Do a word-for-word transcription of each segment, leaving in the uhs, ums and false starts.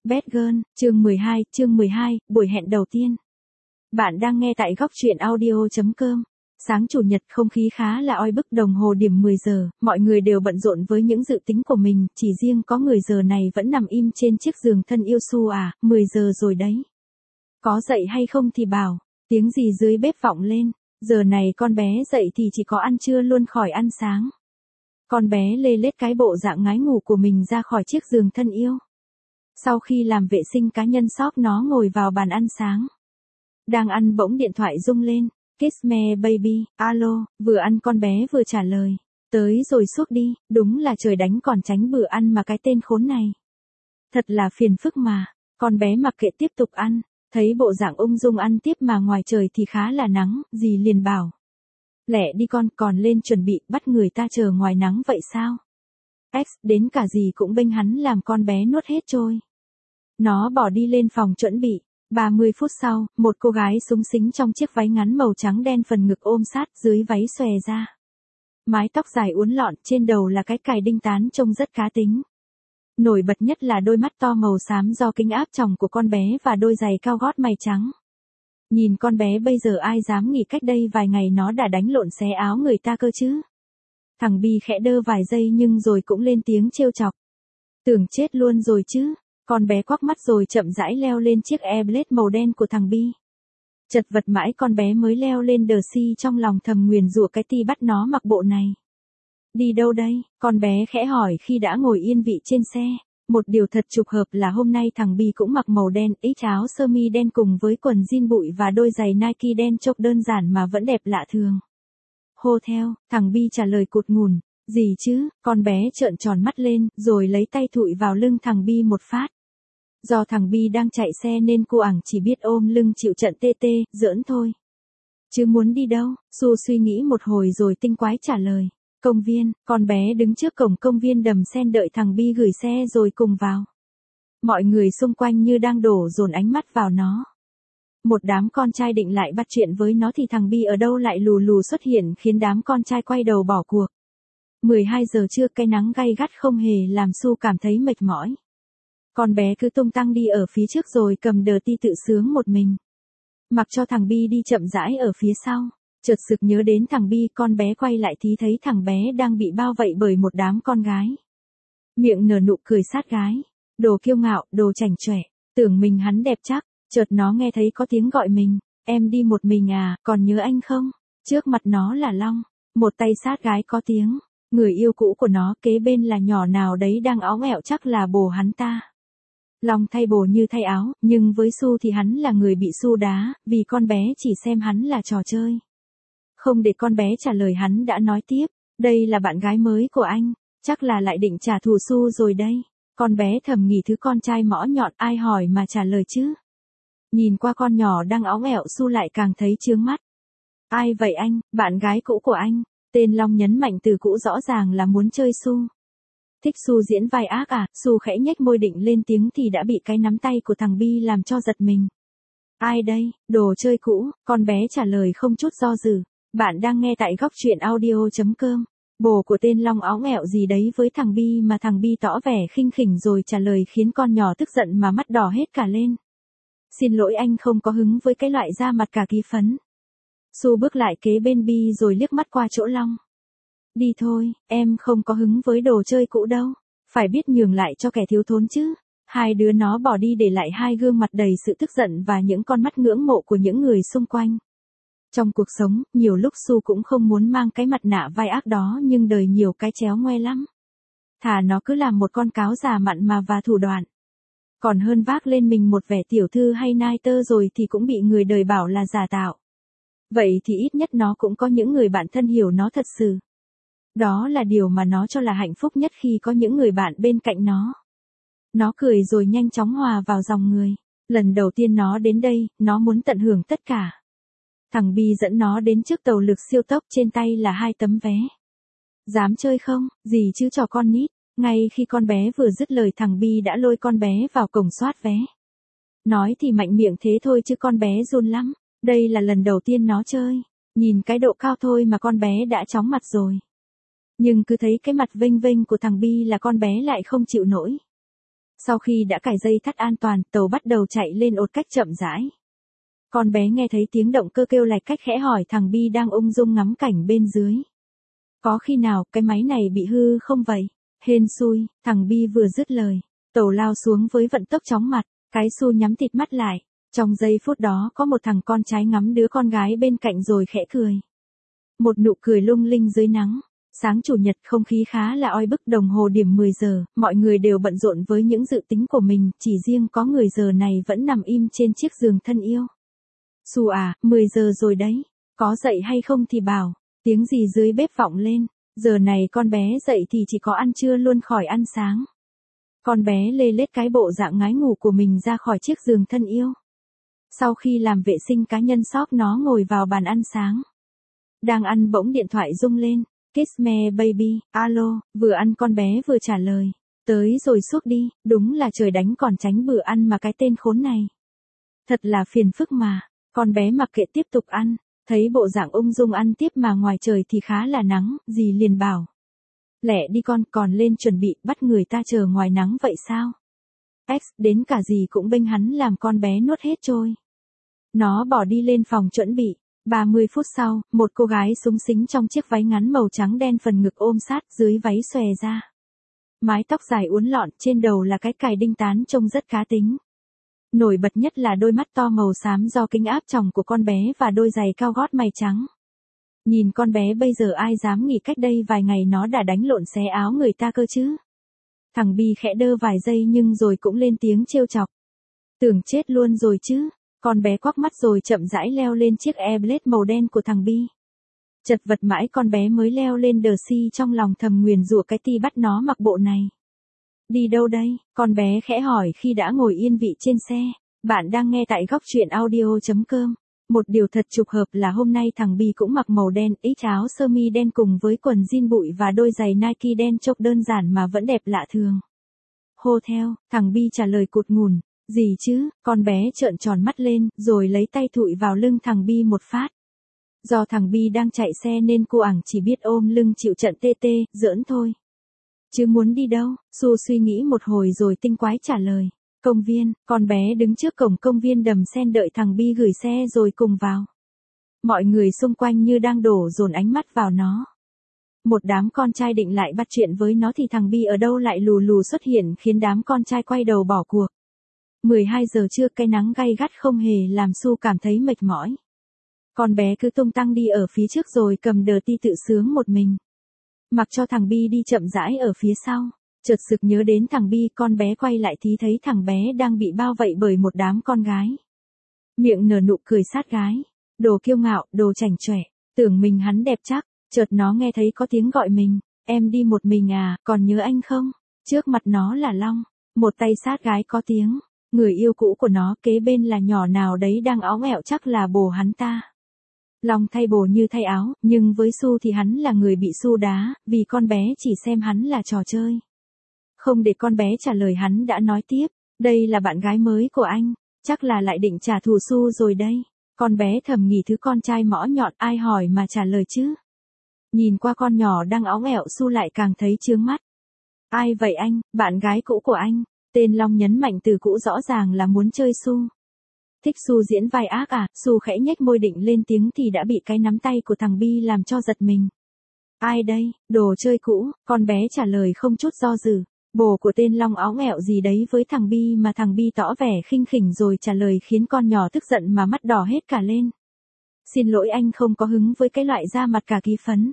Bad Girl, chương mười hai, chương mười hai, buổi hẹn đầu tiên. Bạn đang nghe tại góc truyện audio chấm com. Sáng chủ nhật không khí khá là oi bức, đồng hồ điểm mười giờ, mọi người đều bận rộn với những dự tính của mình, chỉ riêng có người giờ này vẫn nằm im trên chiếc giường thân yêu. Su à, mười giờ rồi đấy. Có dậy hay không thì bảo, tiếng gì dưới bếp vọng lên, giờ này con bé dậy thì chỉ có ăn trưa luôn khỏi ăn sáng. Con bé lê lết cái bộ dạng ngái ngủ của mình ra khỏi chiếc giường thân yêu. Sau khi làm vệ sinh cá nhân shop, nó ngồi vào bàn ăn sáng. Đang ăn bỗng điện thoại rung lên. Kiss me baby, alo, vừa ăn con bé vừa trả lời. Tới rồi suốt đi, đúng là trời đánh còn tránh bữa ăn mà cái tên khốn này. Thật là phiền phức mà. Con bé mặc kệ tiếp tục ăn, thấy bộ dạng ung dung ăn tiếp mà ngoài trời thì khá là nắng, dì liền bảo. Lẹ đi con, còn lên chuẩn bị, bắt người ta chờ ngoài nắng vậy sao? X, đến cả dì cũng bênh hắn làm con bé nuốt hết trôi. Nó bỏ đi lên phòng chuẩn bị. ba mươi phút sau, một cô gái súng xính trong chiếc váy ngắn màu trắng đen, phần ngực ôm sát, dưới váy xòe ra. Mái tóc dài uốn lọn, trên đầu là cái cài đinh tán trông rất cá tính. Nổi bật nhất là đôi mắt to màu xám do kính áp tròng của con bé và đôi giày cao gót mày trắng. Nhìn con bé bây giờ ai dám nghĩ cách đây vài ngày nó đã đánh lộn xé áo người ta cơ chứ. Thằng Bi khẽ đơ vài giây nhưng rồi cũng lên tiếng trêu chọc. Tưởng chết luôn rồi chứ. Con bé quắc mắt rồi chậm rãi leo lên chiếc Airblade màu đen của thằng Bi. Chật vật mãi con bé mới leo lên đờ si, trong lòng thầm nguyền rủa cái ti bắt nó mặc bộ này. Đi đâu đây? Con bé khẽ hỏi khi đã ngồi yên vị trên xe. Một điều thật trùng hợp là hôm nay thằng Bi cũng mặc màu đen, ít áo sơ mi đen cùng với quần jean bụi và đôi giày Nike đen chốc đơn giản mà vẫn đẹp lạ thường. Hotel, thằng Bi trả lời cụt ngùn. Gì chứ? Con bé trợn tròn mắt lên, rồi lấy tay thụi vào lưng thằng Bi một phát. Do thằng Bi đang chạy xe nên cô ảng chỉ biết ôm lưng chịu trận tê tê, giỡn thôi. Chứ muốn đi đâu? Su suy nghĩ một hồi rồi tinh quái trả lời. Công viên. Con bé đứng trước cổng công viên đầm sen đợi thằng Bi gửi xe rồi cùng vào. Mọi người xung quanh như đang đổ dồn ánh mắt vào nó. Một đám con trai định lại bắt chuyện với nó thì thằng Bi ở đâu lại lù lù xuất hiện, khiến đám con trai quay đầu bỏ cuộc. mười hai giờ trưa, cái nắng gay gắt không hề làm Su cảm thấy mệt mỏi. Con bé cứ tung tăng đi ở phía trước rồi cầm đờ ti tự sướng một mình. Mặc cho thằng Bi đi chậm rãi ở phía sau. Chợt sực nhớ đến thằng Bi, con bé quay lại thì thấy thằng bé đang bị bao vây bởi một đám con gái. Miệng nở nụ cười sát gái. Đồ kiêu ngạo, đồ chảnh chọe, tưởng mình hắn đẹp chắc. Chợt nó nghe thấy có tiếng gọi mình. Em đi một mình à, còn nhớ anh không? Trước mặt nó là Long. Một tay sát gái có tiếng. Người yêu cũ của nó, kế bên là nhỏ nào đấy đang óng ẹo, chắc là bồ hắn ta. Long thay bồ như thay áo, nhưng với Su thì hắn là người bị Su đá, vì con bé chỉ xem hắn là trò chơi. Không để con bé trả lời, hắn đã nói tiếp, đây là bạn gái mới của anh, chắc là lại định trả thù Su rồi đây. Con bé thầm nghĩ thứ con trai mõ nhọn, ai hỏi mà trả lời chứ. Nhìn qua con nhỏ đang óng ẹo, Su lại càng thấy chướng mắt. Ai vậy anh? Bạn gái cũ của anh. Tên Long nhấn mạnh từ cũ, rõ ràng là muốn chơi Su. Thích Su diễn vai ác à? Su khẽ nhếch môi định lên tiếng thì đã bị cái nắm tay của thằng Bi làm cho giật mình. Ai đây? Đồ chơi cũ, con bé trả lời không chút do dự. Bạn đang nghe tại góc truyện audio chấm com. Bồ của tên Long óng ẹo gì đấy với thằng Bi mà thằng Bi tỏ vẻ khinh khỉnh rồi trả lời khiến con nhỏ tức giận mà mắt đỏ hết cả lên. Xin lỗi, anh không có hứng với cái loại da mặt cả ký phấn. Su bước lại kế bên Bi rồi liếc mắt qua chỗ Long. Đi thôi, em không có hứng với đồ chơi cũ đâu. Phải biết nhường lại cho kẻ thiếu thốn chứ. Hai đứa nó bỏ đi để lại hai gương mặt đầy sự tức giận và những con mắt ngưỡng mộ của những người xung quanh. Trong cuộc sống, nhiều lúc Su cũng không muốn mang cái mặt nạ vai ác đó, nhưng đời nhiều cái chéo ngoe lắm. Thà nó cứ làm một con cáo già mặn mà và thủ đoạn. Còn hơn vác lên mình một vẻ tiểu thư hay nai tơ rồi thì cũng bị người đời bảo là giả tạo. Vậy thì ít nhất nó cũng có những người bạn thân hiểu nó thật sự. Đó là điều mà nó cho là hạnh phúc nhất khi có những người bạn bên cạnh nó. Nó cười rồi nhanh chóng hòa vào dòng người. Lần đầu tiên nó đến đây, nó muốn tận hưởng tất cả. Thằng Bi dẫn nó đến trước tàu lược siêu tốc, trên tay là hai tấm vé. Dám chơi không? Gì chứ trò con nít. Ngay khi con bé vừa dứt lời, thằng Bi đã lôi con bé vào cổng soát vé. Nói thì mạnh miệng thế thôi chứ con bé run lắm. Đây là lần đầu tiên nó chơi. Nhìn cái độ cao thôi mà con bé đã chóng mặt rồi. Nhưng cứ thấy cái mặt vênh vênh của thằng Bi là con bé lại không chịu nổi. Sau khi đã cài dây thắt an toàn, tàu bắt đầu chạy lên ột cách chậm rãi. Con bé nghe thấy tiếng động cơ kêu lạch cách khẽ hỏi thằng Bi đang ung dung ngắm cảnh bên dưới. Có khi nào cái máy này bị hư không vậy? Hên xui, thằng Bi vừa dứt lời. Tàu lao xuống với vận tốc chóng mặt, cái Su nhắm thịt mắt lại. Trong giây phút đó có một thằng con trai ngắm đứa con gái bên cạnh rồi khẽ cười. Một nụ cười lung linh dưới nắng. Sáng chủ nhật không khí khá là oi bức, đồng hồ điểm mười giờ, mọi người đều bận rộn với những dự tính của mình, chỉ riêng có người giờ này vẫn nằm im trên chiếc giường thân yêu. Su à, mười giờ rồi đấy, có dậy hay không thì bảo, tiếng gì dưới bếp vọng lên, giờ này con bé dậy thì chỉ có ăn trưa luôn khỏi ăn sáng. Con bé lê lết cái bộ dạng ngái ngủ của mình ra khỏi chiếc giường thân yêu. Sau khi làm vệ sinh cá nhân xóp nó ngồi vào bàn ăn sáng. Đang ăn bỗng điện thoại rung lên. Kiss me baby, alo, vừa ăn con bé vừa trả lời. Tới rồi suốt đi, đúng là trời đánh còn tránh bữa ăn mà cái tên khốn này. Thật là phiền phức mà, con bé mặc kệ tiếp tục ăn, thấy bộ dạng ung dung ăn tiếp mà ngoài trời thì khá là nắng, dì liền bảo. Lẹ đi con, còn lên chuẩn bị, bắt người ta chờ ngoài nắng vậy sao? X, đến cả dì cũng bênh hắn làm con bé nuốt hết trôi. Nó bỏ đi lên phòng chuẩn bị. ba mươi phút sau, một cô gái súng xính trong chiếc váy ngắn màu trắng đen phần ngực ôm sát, dưới váy xòe ra. Mái tóc dài uốn lọn, trên đầu là cái cài đinh tán trông rất cá tính. Nổi bật nhất là đôi mắt to màu xám do kính áp tròng của con bé và đôi giày cao gót mày trắng. Nhìn con bé bây giờ ai dám nghĩ cách đây vài ngày nó đã đánh lộn xé áo người ta cơ chứ. Thằng Bi khẽ đơ vài giây nhưng rồi cũng lên tiếng trêu chọc. Tưởng chết luôn rồi chứ. Con bé quắc mắt rồi chậm rãi leo lên chiếc Airblade màu đen của thằng Bi. Chật vật mãi con bé mới leo lên đờ si trong lòng thầm nguyền rủa cái ti bắt nó mặc bộ này. Đi đâu đây? Con bé khẽ hỏi khi đã ngồi yên vị trên xe. Bạn đang nghe tại góc truyện audio chấm com. Một điều thật trùng hợp là hôm nay thằng Bi cũng mặc màu đen, ít áo sơ mi đen cùng với quần jean bụi và đôi giày Nike đen chốc đơn giản mà vẫn đẹp lạ thường. Hô theo, thằng Bi trả lời cụt ngùn. Gì chứ, con bé trợn tròn mắt lên, rồi lấy tay thụi vào lưng thằng Bi một phát. Do thằng Bi đang chạy xe nên cô ảng chỉ biết ôm lưng chịu trận tê tê, giỡn thôi. Chứ muốn đi đâu? Su suy nghĩ một hồi rồi tinh quái trả lời. Công viên, con bé đứng trước cổng công viên đầm sen đợi thằng Bi gửi xe rồi cùng vào. Mọi người xung quanh như đang đổ dồn ánh mắt vào nó. Một đám con trai định lại bắt chuyện với nó thì thằng Bi ở đâu lại lù lù xuất hiện khiến đám con trai quay đầu bỏ cuộc. mười hai giờ trưa cái nắng gay gắt không hề làm Su cảm thấy mệt mỏi. Con bé cứ tung tăng đi ở phía trước rồi cầm đờ ti tự sướng một mình. Mặc cho thằng Bi đi chậm rãi ở phía sau. Chợt sực nhớ đến thằng Bi, con bé quay lại thì thấy thằng bé đang bị bao vây bởi một đám con gái. Miệng nở nụ cười sát gái. Đồ kiêu ngạo, đồ chảnh chọe, tưởng mình hắn đẹp chắc. Chợt nó nghe thấy có tiếng gọi mình. Em đi một mình à, còn nhớ anh không? Trước mặt nó là Long. Một tay sát gái có tiếng. Người yêu cũ của nó kế bên là nhỏ nào đấy đang óng ẹo, chắc là bồ hắn ta. Long thay bồ như thay áo, nhưng với Su thì hắn là người bị Su đá, vì con bé chỉ xem hắn là trò chơi. Không để con bé trả lời hắn đã nói tiếp, đây là bạn gái mới của anh, chắc là lại định trả thù Su rồi đây. Con bé thầm nghĩ thứ con trai mõ nhọn ai hỏi mà trả lời chứ. Nhìn qua con nhỏ đang óng ẹo Su lại càng thấy chướng mắt. Ai vậy anh, bạn gái cũ của anh? Tên Long nhấn mạnh từ cũ rõ ràng là muốn chơi Su. Thích Su diễn vai ác à? Su khẽ nhếch môi định lên tiếng thì đã bị cái nắm tay của thằng Bi làm cho giật mình. Ai đây, đồ chơi cũ? Con bé trả lời không chút do dự. Bồ của tên Long áo nghẹo gì đấy với thằng Bi mà thằng Bi tỏ vẻ khinh khỉnh rồi trả lời khiến con nhỏ tức giận mà mắt đỏ hết cả lên. Xin lỗi anh không có hứng với cái loại da mặt cả ký phấn.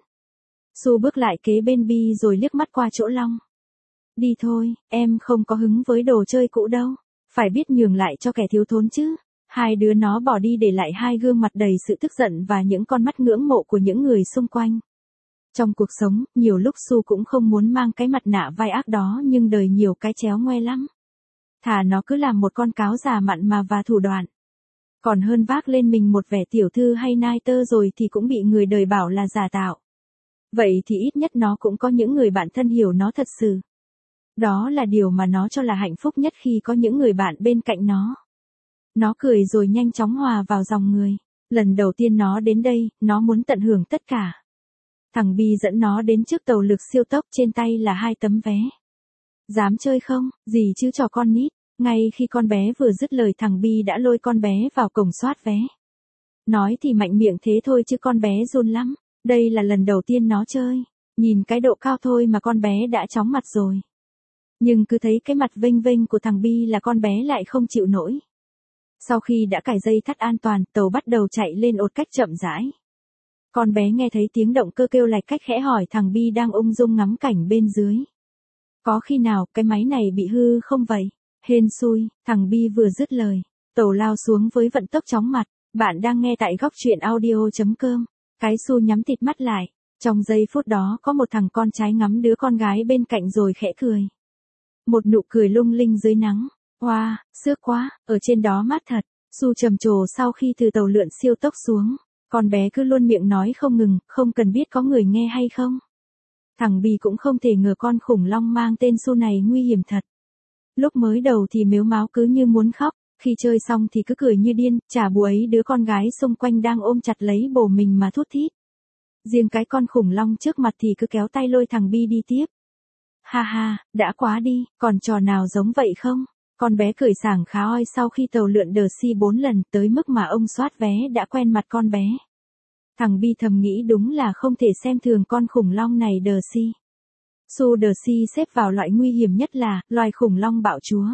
Su bước lại kế bên Bi rồi liếc mắt qua chỗ Long. Đi thôi, em không có hứng với đồ chơi cũ đâu. Phải biết nhường lại cho kẻ thiếu thốn chứ. Hai đứa nó bỏ đi để lại hai gương mặt đầy sự tức giận và những con mắt ngưỡng mộ của những người xung quanh. Trong cuộc sống, nhiều lúc Su cũng không muốn mang cái mặt nạ vai ác đó nhưng đời nhiều cái chéo ngoe lắm. Thà nó cứ làm một con cáo già mặn mà và thủ đoạn. Còn hơn vác lên mình một vẻ tiểu thư hay nai tơ rồi thì cũng bị người đời bảo là giả tạo. Vậy thì ít nhất nó cũng có những người bạn thân hiểu nó thật sự. Đó là điều mà nó cho là hạnh phúc nhất khi có những người bạn bên cạnh nó. Nó cười rồi nhanh chóng hòa vào dòng người. Lần đầu tiên nó đến đây, nó muốn tận hưởng tất cả. Thằng Bi dẫn nó đến trước tàu lược siêu tốc, trên tay là hai tấm vé. Dám chơi không, gì chứ trò con nít. Ngay khi con bé vừa dứt lời thằng Bi đã lôi con bé vào cổng soát vé. Nói thì mạnh miệng thế thôi chứ con bé run lắm. Đây là lần đầu tiên nó chơi. Nhìn cái độ cao thôi mà con bé đã chóng mặt rồi. Nhưng cứ thấy cái mặt vênh vênh của thằng Bi là con bé lại không chịu nổi. Sau khi đã cài dây thắt an toàn, tàu bắt đầu chạy lên ột cách chậm rãi. Con bé nghe thấy tiếng động cơ kêu lạch cách khẽ hỏi thằng Bi đang ung dung ngắm cảnh bên dưới. Có khi nào cái máy này bị hư không vậy? Hên xui, thằng Bi vừa dứt lời. Tàu lao xuống với vận tốc chóng mặt. Bạn đang nghe tại góc truyện audio chấm com. Cái Su nhắm tịt mắt lại. Trong giây phút đó có một thằng con trai ngắm đứa con gái bên cạnh rồi khẽ cười. Một nụ cười lung linh dưới nắng. Wow, sướng quá, ở trên đó mát thật. Su trầm trồ sau khi từ tàu lượn siêu tốc xuống. Con bé cứ luôn miệng nói không ngừng, không cần biết có người nghe hay không. Thằng Bi cũng không thể ngờ con khủng long mang tên Su này nguy hiểm thật. Lúc mới đầu thì mếu máo cứ như muốn khóc, khi chơi xong thì cứ cười như điên, chả bù ấy đứa con gái xung quanh đang ôm chặt lấy bồ mình mà thút thít. Riêng cái con khủng long trước mặt thì cứ kéo tay lôi thằng Bi đi tiếp. Ha ha, đã quá đi, còn trò nào giống vậy không? Con bé cười sảng khá oi sau khi tàu lượn đờ si bốn lần tới mức mà ông soát vé đã quen mặt con bé. Thằng Bi thầm nghĩ đúng là không thể xem thường con khủng long này đờ si. Su đờ si xếp vào loại nguy hiểm nhất là loài khủng long bạo chúa.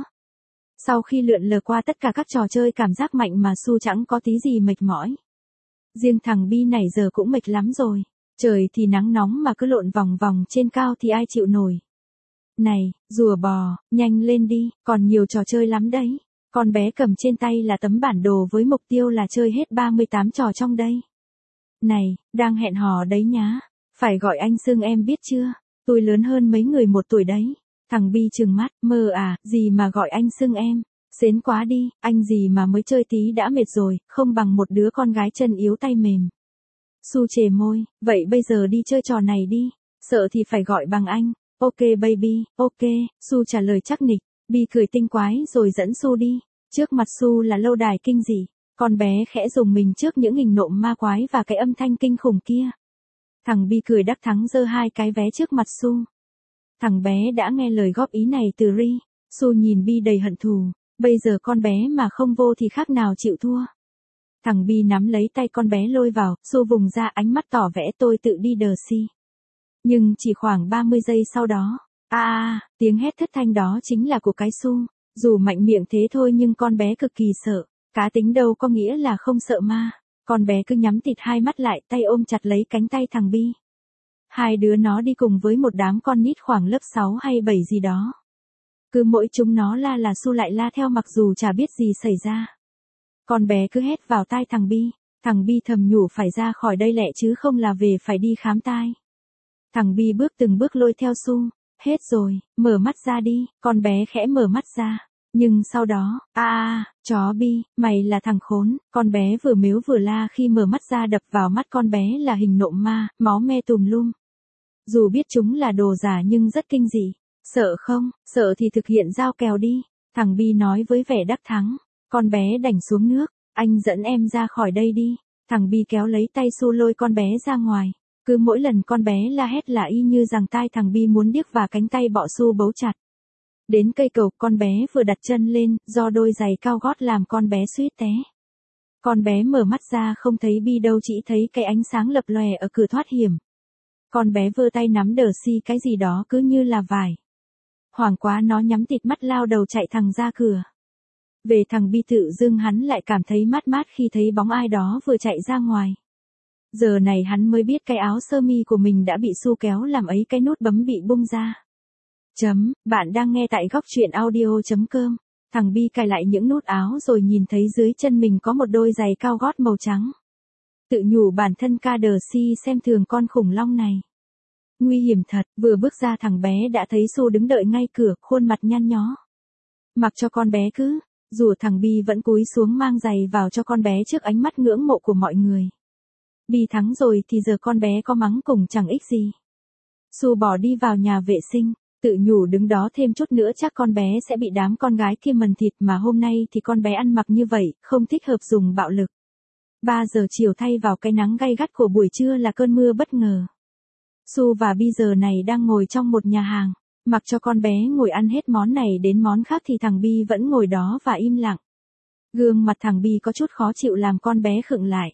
Sau khi lượn lờ qua tất cả các trò chơi cảm giác mạnh mà Su chẳng có tí gì mệt mỏi. Riêng thằng Bi này giờ cũng mệt lắm rồi. Trời thì nắng nóng mà cứ lộn vòng vòng trên cao thì ai chịu nổi. Này, rùa bò, nhanh lên đi, còn nhiều trò chơi lắm đấy. Con bé cầm trên tay là tấm bản đồ với mục tiêu là chơi hết ba mươi tám trò trong đây. Này, đang hẹn hò đấy nhá. Phải gọi anh xưng em biết chưa? Tôi lớn hơn mấy người một tuổi đấy. Thằng Bi trừng mắt, mơ à, gì mà gọi anh xưng em. Xến quá đi, anh gì mà mới chơi tí đã mệt rồi, không bằng một đứa con gái chân yếu tay mềm. Su chề môi, vậy bây giờ đi chơi trò này đi. Sợ thì phải gọi bằng anh. Ok baby, ok, Su trả lời chắc nịch. Bi cười tinh quái rồi dẫn Su đi. Trước mặt Su là lâu đài kinh dị. Con bé khẽ dùng mình trước những hình nộm ma quái và cái âm thanh kinh khủng kia. Thằng Bi cười đắc thắng giơ hai cái vé trước mặt Su. Thằng bé đã nghe lời góp ý này từ Ri. Su nhìn Bi đầy hận thù. Bây giờ con bé mà không vô thì khác nào chịu thua. Thằng Bi nắm lấy tay con bé lôi vào, Su vùng ra ánh mắt tỏ vẻ tôi tự đi đờ si. Nhưng chỉ khoảng ba mươi giây sau đó, a à, tiếng hét thất thanh đó chính là của cái Su. Dù mạnh miệng thế thôi nhưng con bé cực kỳ sợ. Cá tính đâu có nghĩa là không sợ ma. Con bé cứ nhắm tịt hai mắt lại, tay ôm chặt lấy cánh tay thằng Bi. Hai đứa nó đi cùng với một đám con nít khoảng lớp sáu hay bảy gì đó. Cứ mỗi chúng nó la là Su lại la theo mặc dù chả biết gì xảy ra. Con bé cứ hét vào tai thằng Bi. Thằng Bi thầm nhủ phải ra khỏi đây lẹ chứ không là về phải đi khám tai. Thằng Bi bước từng bước lôi theo Su. Hết rồi, mở mắt ra đi, con bé khẽ mở mắt ra. Nhưng sau đó, a à, chó Bi, mày là thằng khốn, con bé vừa mếu vừa la khi mở mắt ra đập vào mắt con bé là hình nộm ma, máu me tùm lum. Dù biết chúng là đồ giả nhưng rất kinh dị. Sợ không, sợ thì thực hiện giao kèo đi, thằng Bi nói với vẻ đắc thắng. Con bé đành xuống nước, anh dẫn em ra khỏi đây đi. Thằng Bi kéo lấy tay Su lôi con bé ra ngoài. Cứ mỗi lần con bé la hét là y như rằng tai thằng Bi muốn điếc và cánh tay bọ Su bấu chặt. Đến cây cầu con bé vừa đặt chân lên, do đôi giày cao gót làm con bé suýt té. Con bé mở mắt ra không thấy Bi đâu chỉ thấy cái ánh sáng lập lòe ở cửa thoát hiểm. Con bé vơ tay nắm đờ si cái gì đó cứ như là vải. Hoảng quá nó nhắm tịt mắt lao đầu chạy thẳng ra cửa. Về thằng Bi tự dưng hắn lại cảm thấy mát mát khi thấy bóng ai đó vừa chạy ra ngoài. Giờ này hắn mới biết cái áo sơ mi của mình đã bị Su kéo làm ấy cái nút bấm bị bung ra. Chấm, bạn đang nghe tại góc truyện audio chấm com. Thằng Bi cài lại những nút áo rồi nhìn thấy dưới chân mình có một đôi giày cao gót màu trắng. Tự nhủ bản thân ca đờ si xem thường con khủng long này. Nguy hiểm thật, vừa bước ra thằng bé đã thấy Su đứng đợi ngay cửa, khuôn mặt nhăn nhó. Mặc cho con bé cứ, dù thằng Bi vẫn cúi xuống mang giày vào cho con bé trước ánh mắt ngưỡng mộ của mọi người. Bi thắng rồi thì giờ con bé có mắng cùng chẳng ích gì. Su bỏ đi vào nhà vệ sinh, tự nhủ đứng đó thêm chút nữa chắc con bé sẽ bị đám con gái kia mần thịt mà hôm nay thì con bé ăn mặc như vậy, không thích hợp dùng bạo lực. ba giờ chiều thay vào cái nắng gay gắt của buổi trưa là cơn mưa bất ngờ. Su và Bi giờ này đang ngồi trong một nhà hàng. Mặc cho con bé ngồi ăn hết món này đến món khác thì thằng Bi vẫn ngồi đó và im lặng. Gương mặt thằng Bi có chút khó chịu làm con bé khựng lại.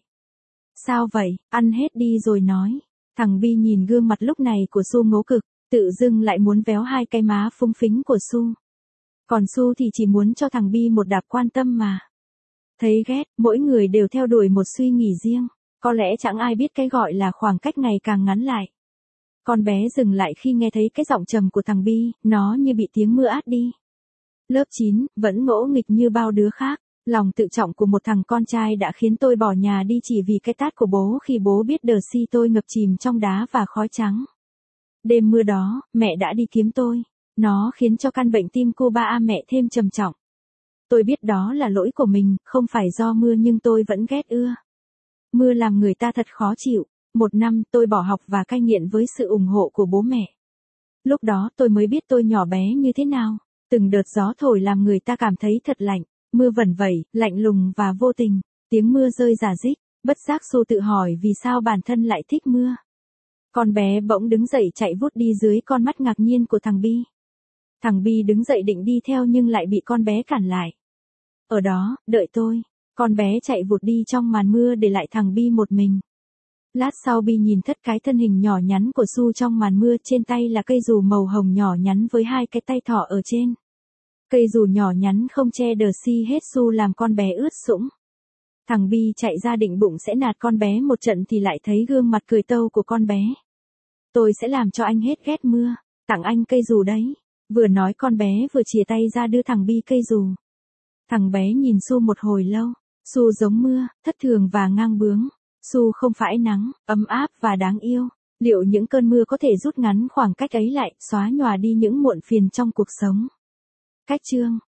Sao vậy, ăn hết đi rồi nói. Thằng Bi nhìn gương mặt lúc này của Su ngố cực, tự dưng lại muốn véo hai cái má phúng phính của Su. Còn Su thì chỉ muốn cho thằng Bi một đạp quan tâm mà. Thấy ghét, mỗi người đều theo đuổi một suy nghĩ riêng, có lẽ chẳng ai biết cái gọi là khoảng cách ngày càng ngắn lại. Con bé dừng lại khi nghe thấy cái giọng trầm của thằng Bi, nó như bị tiếng mưa át đi. Lớp chín, vẫn ngỗ nghịch như bao đứa khác, lòng tự trọng của một thằng con trai đã khiến tôi bỏ nhà đi chỉ vì cái tát của bố khi bố biết đờ si tôi ngập chìm trong đá và khói trắng. Đêm mưa đó, mẹ đã đi kiếm tôi, nó khiến cho căn bệnh tim cô ba a mẹ thêm trầm trọng. Tôi biết đó là lỗi của mình, không phải do mưa nhưng tôi vẫn ghét ưa. Mưa làm người ta thật khó chịu. Một năm tôi bỏ học và cai nghiện với sự ủng hộ của bố mẹ. Lúc đó tôi mới biết tôi nhỏ bé như thế nào. Từng đợt gió thổi làm người ta cảm thấy thật lạnh. Mưa vẩn vẩy, lạnh lùng và vô tình. Tiếng mưa rơi rả rích. Bất giác Su tự hỏi vì sao bản thân lại thích mưa. Con bé bỗng đứng dậy chạy vút đi dưới con mắt ngạc nhiên của thằng Bi. Thằng Bi đứng dậy định đi theo nhưng lại bị con bé cản lại. Ở đó, đợi tôi. Con bé chạy vụt đi trong màn mưa để lại thằng Bi một mình. Lát sau Bi nhìn thất cái thân hình nhỏ nhắn của Su trong màn mưa, trên tay là cây dù màu hồng nhỏ nhắn với hai cái tay thỏ ở trên. Cây dù nhỏ nhắn không che đờ si hết Su làm con bé ướt sũng. Thằng Bi chạy ra định bụng sẽ nạt con bé một trận thì lại thấy gương mặt cười tâu của con bé. Tôi sẽ làm cho anh hết ghét mưa, tặng anh cây dù đấy. Vừa nói con bé vừa chìa tay ra đưa thằng Bi cây dù. Thằng bé nhìn Su một hồi lâu, Su giống mưa, thất thường và ngang bướng. Su không phải nắng, ấm áp và đáng yêu. Liệu những cơn mưa có thể rút ngắn khoảng cách ấy lại, xóa nhòa đi những muộn phiền trong cuộc sống? Cách chương